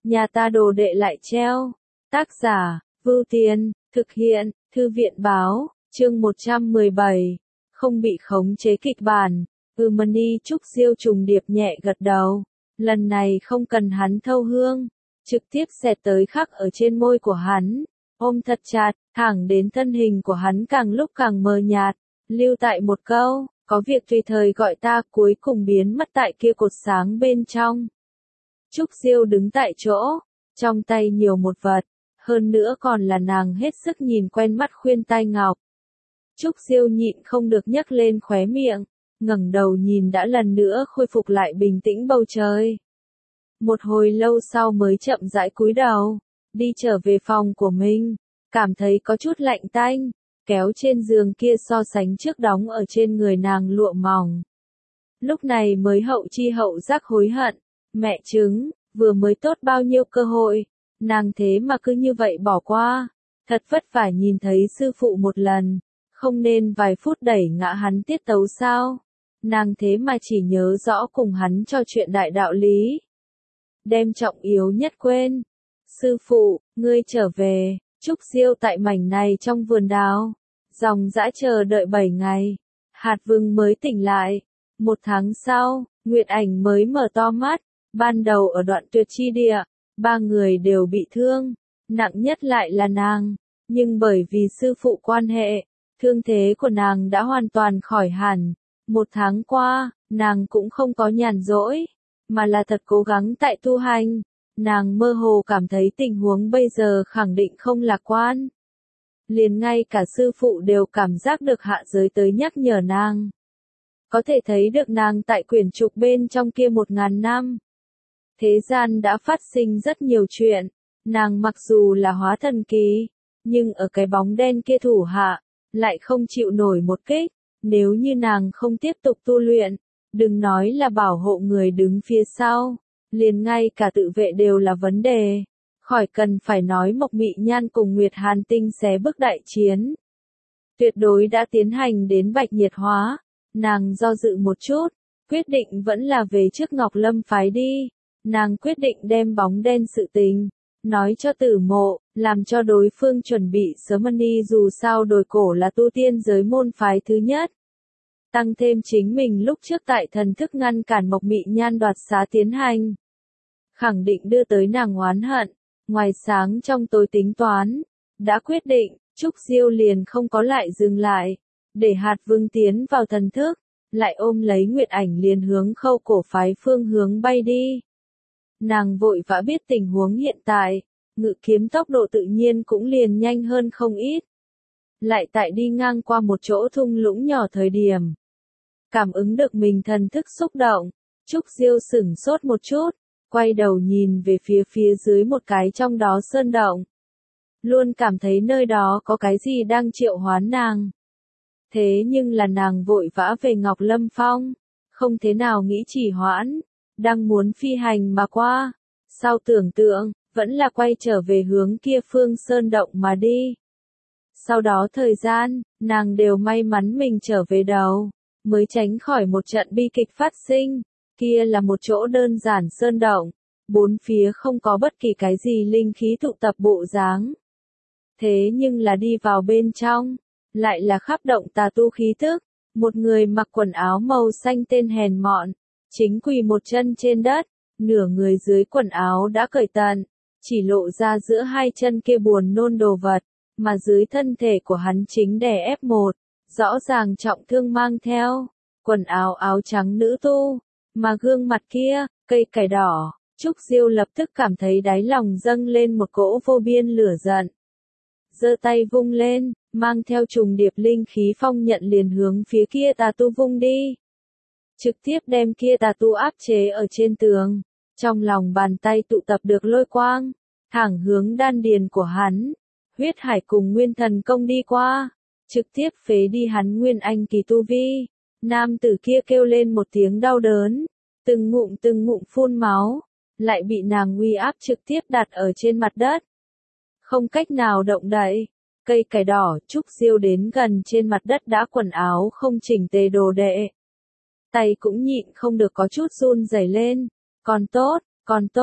nhà ta đồ đệ lại treo. Tác giả, Vưu Tiên, thực hiện, Thư viện báo, chương 117, không bị khống chế kịch bản. Mani Trúc Diêu trùng điệp nhẹ gật đầu, lần này không cần hắn thâu hương, trực tiếp xẹt tới khắc ở trên môi của hắn, ôm thật chặt, thẳng đến thân hình của hắn càng lúc càng mờ nhạt, lưu tại một câu, có việc tùy thời gọi ta, cuối cùng biến mất tại kia cột sáng bên trong. Trúc Diêu đứng tại chỗ, trong tay nhiều một vật, hơn nữa còn là nàng hết sức nhìn quen mắt khuyên tai ngọc. Trúc Diêu nhịn không được nhấc lên khóe miệng, ngẩng đầu nhìn đã lần nữa khôi phục lại bình tĩnh bầu trời. Một hồi lâu sau mới chậm rãi cúi đầu, đi trở về phòng của mình, cảm thấy có chút lạnh tanh, kéo trên giường kia so sánh trước đóng ở trên người nàng lụa mỏng. Lúc này mới hậu chi hậu giác hối hận, mẹ chứng, vừa mới tốt bao nhiêu cơ hội, nàng thế mà cứ như vậy bỏ qua, thật vất vả nhìn thấy sư phụ một lần, không nên vài phút đẩy ngã hắn tiết tấu sao, nàng thế mà chỉ nhớ rõ cùng hắn trò chuyện đại đạo lý. Đem trọng yếu nhất quên. Sư phụ, ngươi trở về. Trúc Diêu tại mảnh này trong vườn đào, dòng dã chờ đợi 7 ngày, Hạt Vương mới tỉnh lại. 1 tháng sau, Nguyệt Ảnh mới mở to mắt, ban đầu ở đoạn tuyệt chi địa, 3 người đều bị thương, nặng nhất lại là nàng, nhưng bởi vì sư phụ quan hệ, thương thế của nàng đã hoàn toàn khỏi hẳn. 1 tháng qua, nàng cũng không có nhàn rỗi, mà là thật cố gắng tại tu hành. Nàng mơ hồ cảm thấy tình huống bây giờ khẳng định không lạc quan. Liền ngay cả sư phụ đều cảm giác được hạ giới tới nhắc nhở nàng. Có thể thấy được nàng tại quyển trục bên trong kia 1000 năm. Thế gian đã phát sinh rất nhiều chuyện, nàng mặc dù là hóa thần kỳ, nhưng ở cái bóng đen kia thủ hạ, lại không chịu nổi một kích. Nếu như nàng không tiếp tục tu luyện, đừng nói là bảo hộ người đứng phía sau, liền ngay cả tự vệ đều là vấn đề. Khỏi cần phải nói Mộc Mị Nhan cùng Nguyệt Hàn Tinh xé bước đại chiến. Tuyệt đối đã tiến hành đến bạch nhiệt hóa, nàng do dự một chút, quyết định vẫn là về trước Ngọc Lâm phái đi. Nàng quyết định đem bóng đen sự tình, nói cho Tử Mộ, làm cho đối phương chuẩn bị sớm đi, dù sao đồi cổ là tu tiên giới môn phái thứ nhất. Tăng thêm chính mình lúc trước tại thần thức ngăn cản Mộc Mị Nhan đoạt xá tiến hành. Khẳng định đưa tới nàng oán hận, ngoài sáng trong tối tính toán, đã quyết định, Trúc Diêu liền không có lại dừng lại, để Hạt Vương tiến vào thần thức, lại ôm lấy Nguyệt Ảnh liền hướng Khâu Cổ phái phương hướng bay đi. Nàng vội vã biết tình huống hiện tại, ngự kiếm tốc độ tự nhiên cũng liền nhanh hơn không ít. Lại tại đi ngang qua một chỗ thung lũng nhỏ thời điểm. Cảm ứng được mình thần thức xúc động, Trúc Diêu sửng sốt một chút, quay đầu nhìn về phía dưới một cái trong đó sơn động. Luôn cảm thấy nơi đó có cái gì đang triệu hoán nàng. Thế nhưng là nàng vội vã về Ngọc Lâm Phong, không thế nào nghĩ trì hoãn, đang muốn phi hành mà qua. Sau tưởng tượng, vẫn là quay trở về hướng kia phương sơn động mà đi. Sau đó thời gian, nàng đều may mắn mình trở về đầu, mới tránh khỏi một trận bi kịch phát sinh. Kia là một chỗ đơn giản sơn động, bốn phía không có bất kỳ cái gì linh khí tụ tập bộ dáng. Thế nhưng là đi vào bên trong, lại là khắp động tà tu khí tức, một người mặc quần áo màu xanh tên hèn mọn, chính quỳ một chân trên đất, nửa người dưới quần áo đã cởi tận, chỉ lộ ra giữa hai chân kia buồn nôn đồ vật, mà dưới thân thể của hắn chính đè ép một, rõ ràng trọng thương mang theo, quần áo áo trắng nữ tu, mà gương mặt kia, cây cải đỏ. Trúc Diêu lập tức cảm thấy đáy lòng dâng lên một cỗ vô biên lửa giận. Giơ tay vung lên, mang theo trùng điệp linh khí phong nhận liền hướng phía kia tà tu vung đi. Trực tiếp đem kia tà tu áp chế ở trên tường, trong lòng bàn tay tụ tập được lôi quang, thẳng hướng đan điền của hắn, huyết hải cùng nguyên thần công đi qua, trực tiếp phế đi hắn nguyên anh kỳ tu vi. Nam tử kia kêu lên một tiếng đau đớn, từng ngụm phun máu, lại bị nàng uy áp trực tiếp đặt ở trên mặt đất. Không cách nào động đậy, cây cải đỏ. Trúc Diêu đến gần trên mặt đất đã quần áo không chỉnh tề đồ đệ. Tay cũng nhịn không được có chút run rẩy lên, còn tốt,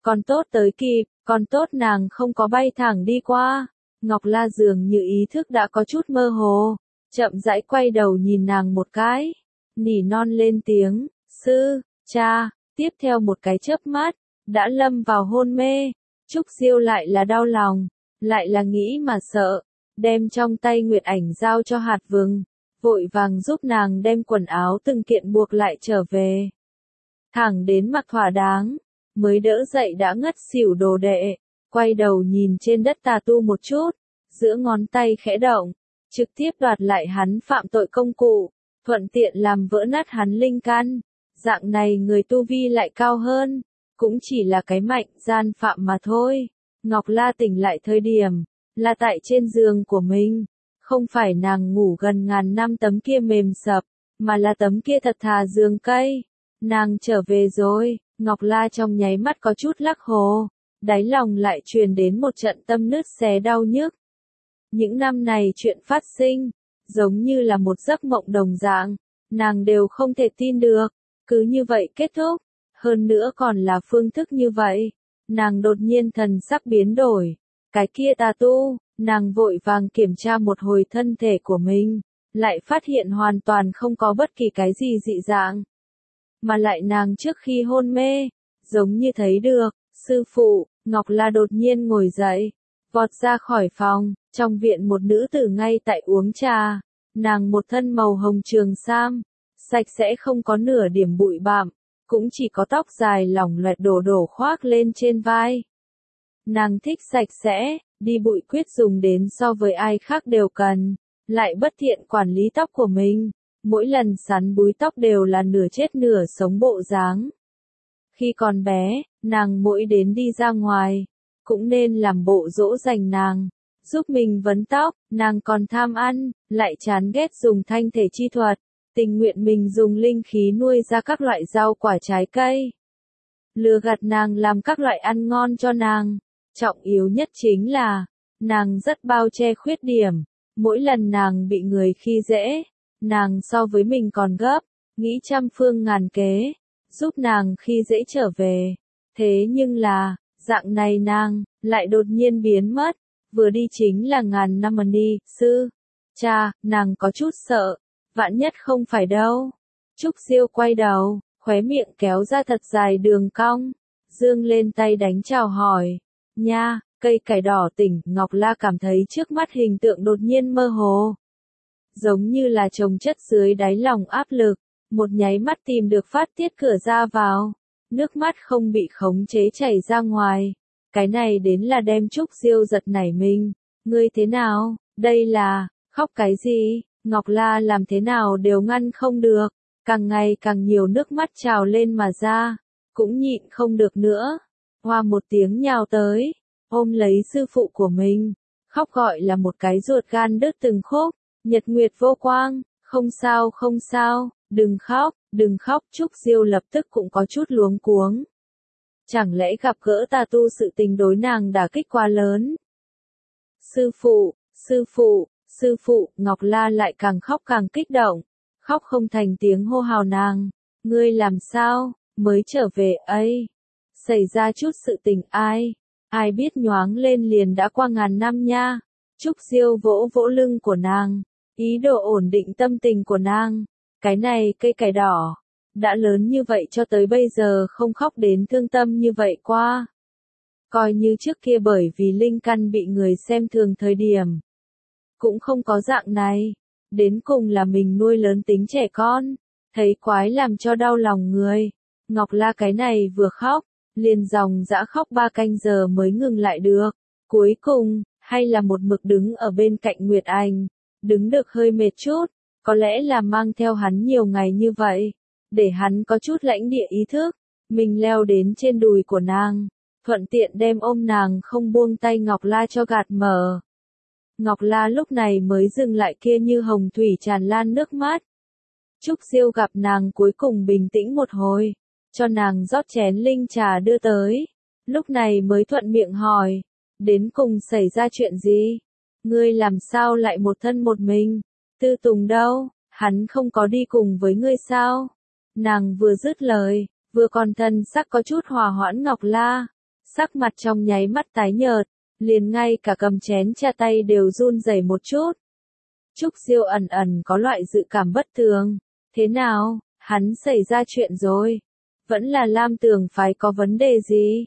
Còn tốt tới kịp, còn tốt nàng không có bay thẳng đi qua. Ngọc La dường như ý thức đã có chút mơ hồ, chậm rãi quay đầu nhìn nàng một cái, nỉ non lên tiếng, sư, cha, tiếp theo một cái chớp mắt, đã lâm vào hôn mê. Trúc Diêu lại là đau lòng, lại là nghĩ mà sợ, đem trong tay Nguyệt Ảnh giao cho Hạt Vừng, vội vàng giúp nàng đem quần áo từng kiện buộc lại trở về. Thẳng đến mặc thỏa đáng, mới đỡ dậy đã ngất xỉu đồ đệ, quay đầu nhìn trên đất tà tu một chút, giữa ngón tay khẽ động, trực tiếp đoạt lại hắn phạm tội công cụ, thuận tiện làm vỡ nát hắn linh căn. Dạng này người tu vi lại cao hơn, cũng chỉ là cái mạnh gian phạm mà thôi. Ngọc La tỉnh lại thời điểm, là tại trên giường của mình, không phải nàng ngủ gần ngàn năm tấm kia mềm sập, mà là tấm kia thật thà giường cây. Nàng trở về rồi, Ngọc La trong nháy mắt có chút lắc hồ, đáy lòng lại truyền đến một trận tâm nứt xé đau nhức. Những năm này chuyện phát sinh, giống như là một giấc mộng đồng dạng, nàng đều không thể tin được, cứ như vậy kết thúc, hơn nữa còn là phương thức như vậy. Nàng đột nhiên thần sắc biến đổi, cái kia tà tu, nàng vội vàng kiểm tra một hồi thân thể của mình, lại phát hiện hoàn toàn không có bất kỳ cái gì dị dạng. Mà lại nàng trước khi hôn mê, giống như thấy được, sư phụ, Ngọc La đột nhiên ngồi dậy, vọt ra khỏi phòng, trong viện một nữ tử ngay tại uống trà, nàng một thân màu hồng trường sam, sạch sẽ không có nửa điểm bụi bặm, cũng chỉ có tóc dài lỏng loẹt đổ khoác lên trên vai. Nàng thích sạch sẽ, đi bụi quyết dùng đến so với ai khác đều cần, lại bất thiện quản lý tóc của mình, mỗi lần sắn búi tóc đều là nửa chết nửa sống bộ dáng. Khi còn bé, nàng mỗi đến đi ra ngoài, cũng nên làm bộ dỗ dành nàng, giúp mình vấn tóc, nàng còn tham ăn, lại chán ghét dùng thanh thể chi thuật, tình nguyện mình dùng linh khí nuôi ra các loại rau quả trái cây. Lừa gạt nàng làm các loại ăn ngon cho nàng, trọng yếu nhất chính là, nàng rất bao che khuyết điểm, mỗi lần nàng bị người khi dễ, nàng so với mình còn gấp, nghĩ trăm phương ngàn kế, giúp nàng khi dễ trở về. Thế nhưng là, dạng này nàng, lại đột nhiên biến mất, vừa đi chính là ngàn năm đi, sư, cha, nàng có chút sợ, vạn nhất không phải đâu. Trúc Diêu quay đầu, khóe miệng kéo ra thật dài đường cong, dương lên tay đánh chào hỏi, nha, cây cải đỏ tỉnh, Ngọc La cảm thấy trước mắt hình tượng đột nhiên mơ hồ. Giống như là chồng chất dưới đáy lòng áp lực, một nháy mắt tìm được phát tiết cửa ra vào, nước mắt không bị khống chế chảy ra ngoài. Cái này đến là đem Trúc Diêu giật nảy mình, ngươi thế nào, đây là, khóc cái gì, Ngọc La làm thế nào đều ngăn không được, càng ngày càng nhiều nước mắt trào lên mà ra, cũng nhịn không được nữa, hoa một tiếng nhào tới, ôm lấy sư phụ của mình, khóc gọi là một cái ruột gan đứt từng khúc. Nhật Nguyệt vô quang, không sao, đừng khóc, Trúc Diêu lập tức cũng có chút luống cuống. Chẳng lẽ gặp gỡ tà tu sự tình đối nàng đả kích quá lớn? Sư phụ, Ngọc La lại càng khóc càng kích động, khóc không thành tiếng hô hào nàng, ngươi làm sao, mới trở về ấy, xảy ra chút sự tình ai biết nhoáng lên liền đã qua ngàn năm nha. Trúc Diêu vỗ vỗ lưng của nàng, ý đồ ổn định tâm tình của nàng, cái này cây cải đỏ, đã lớn như vậy cho tới bây giờ không khóc đến thương tâm như vậy qua. Coi như trước kia bởi vì linh căn bị người xem thường thời điểm, cũng không có dạng này, đến cùng là mình nuôi lớn tính trẻ con, thấy quái làm cho đau lòng người. Ngọc La cái này vừa khóc, liền dòng dã khóc 3 canh giờ mới ngừng lại được, cuối cùng, hay là một mực đứng ở bên cạnh Nguyệt Ảnh, đứng được hơi mệt chút, có lẽ là mang theo hắn nhiều ngày như vậy, để hắn có chút lãnh địa ý thức, mình leo đến trên đùi của nàng, thuận tiện đem ôm nàng không buông tay Ngọc La cho gạt mở. Ngọc La lúc này mới dừng lại kia như hồng thủy tràn lan nước mắt. Trúc Diêu gặp nàng cuối cùng bình tĩnh một hồi, cho nàng rót chén linh trà đưa tới, lúc này mới thuận miệng hỏi, đến cùng xảy ra chuyện gì? Ngươi làm sao lại một thân một mình? Tư Tùng đâu? Hắn không có đi cùng với ngươi sao? Nàng vừa dứt lời, vừa còn thân sắc có chút hòa hoãn Ngọc La, Sắc mặt trong nháy mắt tái nhợt, liền ngay cả cầm chén trà tay đều run rẩy một chút. Trúc Diêu ẩn ẩn có loại dự cảm bất thường. Thế nào, hắn xảy ra chuyện rồi? Vẫn là Lam Tường phái có vấn đề gì?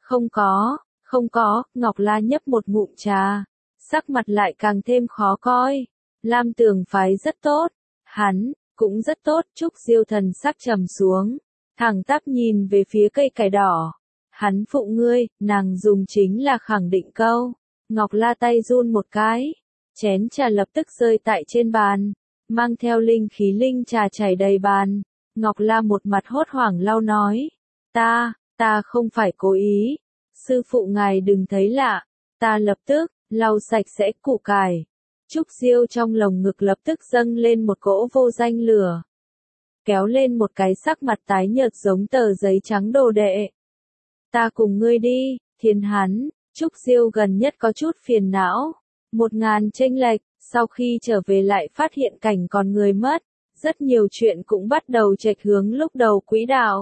Không có, Ngọc La nhấp một ngụm trà, sắc mặt lại càng thêm khó coi. Lam Tường phái rất tốt, hắn cũng rất tốt. Trúc Diêu thần sắc trầm xuống, thẳng tắp nhìn về phía cây cải đỏ. Hắn phụ ngươi, nàng dùng chính là khẳng định câu. Ngọc La tay run một cái, chén trà lập tức rơi tại trên bàn, mang theo linh khí linh trà chảy đầy bàn. Ngọc La một mặt hốt hoảng lau nói, ta không phải cố ý, sư phụ ngài đừng thấy lạ. Ta lập tức lau sạch sẽ củ cải. Trúc Diêu trong lồng ngực lập tức dâng lên một cỗ vô danh lửa, kéo lên một cái sắc mặt tái nhợt giống tờ giấy trắng đồ đệ. Ta cùng ngươi đi, Thiên hắn. Trúc Diêu gần nhất có chút phiền não. 1000 chênh lệch, sau khi trở về lại phát hiện cảnh còn người mất. Rất nhiều chuyện cũng bắt đầu chệch hướng lúc đầu quỹ đạo.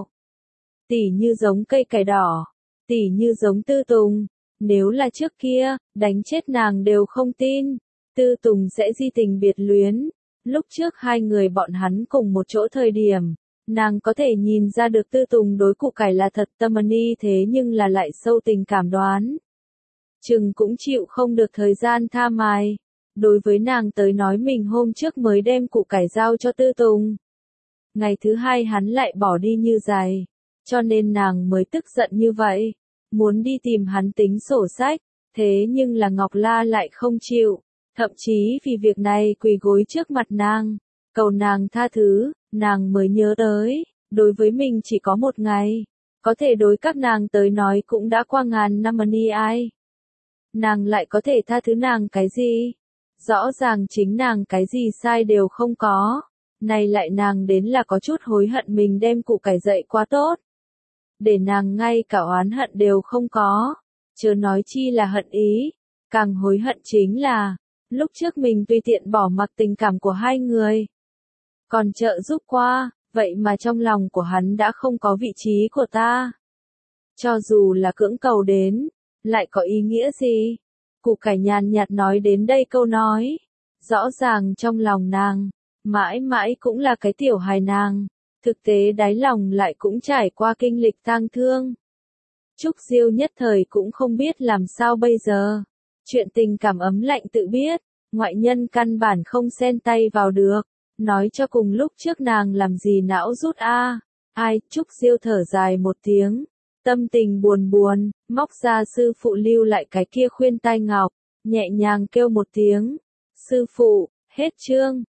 Tỉ như giống cây cải đỏ, tỉ như giống Tư Tùng. Nếu là trước kia, đánh chết nàng đều không tin. Tư Tùng sẽ di tình biệt luyến. Lúc trước hai người bọn hắn cùng một chỗ thời điểm, nàng có thể nhìn ra được Tư Tùng đối củ cải là thật tâm ni, thế nhưng là lại sâu tình cảm đoán. Chừng cũng chịu không được thời gian tha mài. Đối với nàng tới nói mình hôm trước mới đem củ cải giao cho Tư Tùng. Ngày thứ hai hắn lại bỏ đi như giày. Cho nên nàng mới tức giận như vậy. Muốn đi tìm hắn tính sổ sách. Thế nhưng là Ngọc La lại không chịu. Thậm chí vì việc này quỳ gối trước mặt nàng. Cầu nàng tha thứ. Nàng mới nhớ tới. Đối với mình chỉ có một ngày. Có thể đối các nàng tới nói cũng đã qua ngàn năm ni ai. Nàng lại có thể tha thứ nàng cái gì? Rõ ràng chính nàng cái gì sai đều không có. Này lại nàng đến là có chút hối hận mình đem củ cải dạy quá tốt. Để nàng ngay cả oán hận đều không có. Chớ nói chi là hận ý. Càng hối hận chính là, lúc trước mình tùy tiện bỏ mặc tình cảm của hai người. Còn trợ giúp qua, vậy mà trong lòng của hắn đã không có vị trí của ta. Cho dù là cưỡng cầu đến, lại có ý nghĩa gì? Củ cải nhàn nhạt nói đến đây câu nói. Rõ ràng trong lòng nàng, mãi mãi cũng là cái tiểu hài nàng. Thực tế đáy lòng lại cũng trải qua kinh lịch tang thương. Trúc Diêu nhất thời cũng không biết làm sao bây giờ. Chuyện tình cảm ấm lạnh tự biết, ngoại nhân căn bản không xen tay vào được. Nói cho cùng lúc trước nàng làm gì não rút a. Ai, Trúc Diêu thở dài một tiếng. Tâm tình buồn buồn, móc ra sư phụ lưu lại cái kia khuyên tai ngọc, nhẹ nhàng kêu một tiếng. Sư phụ, hết chương.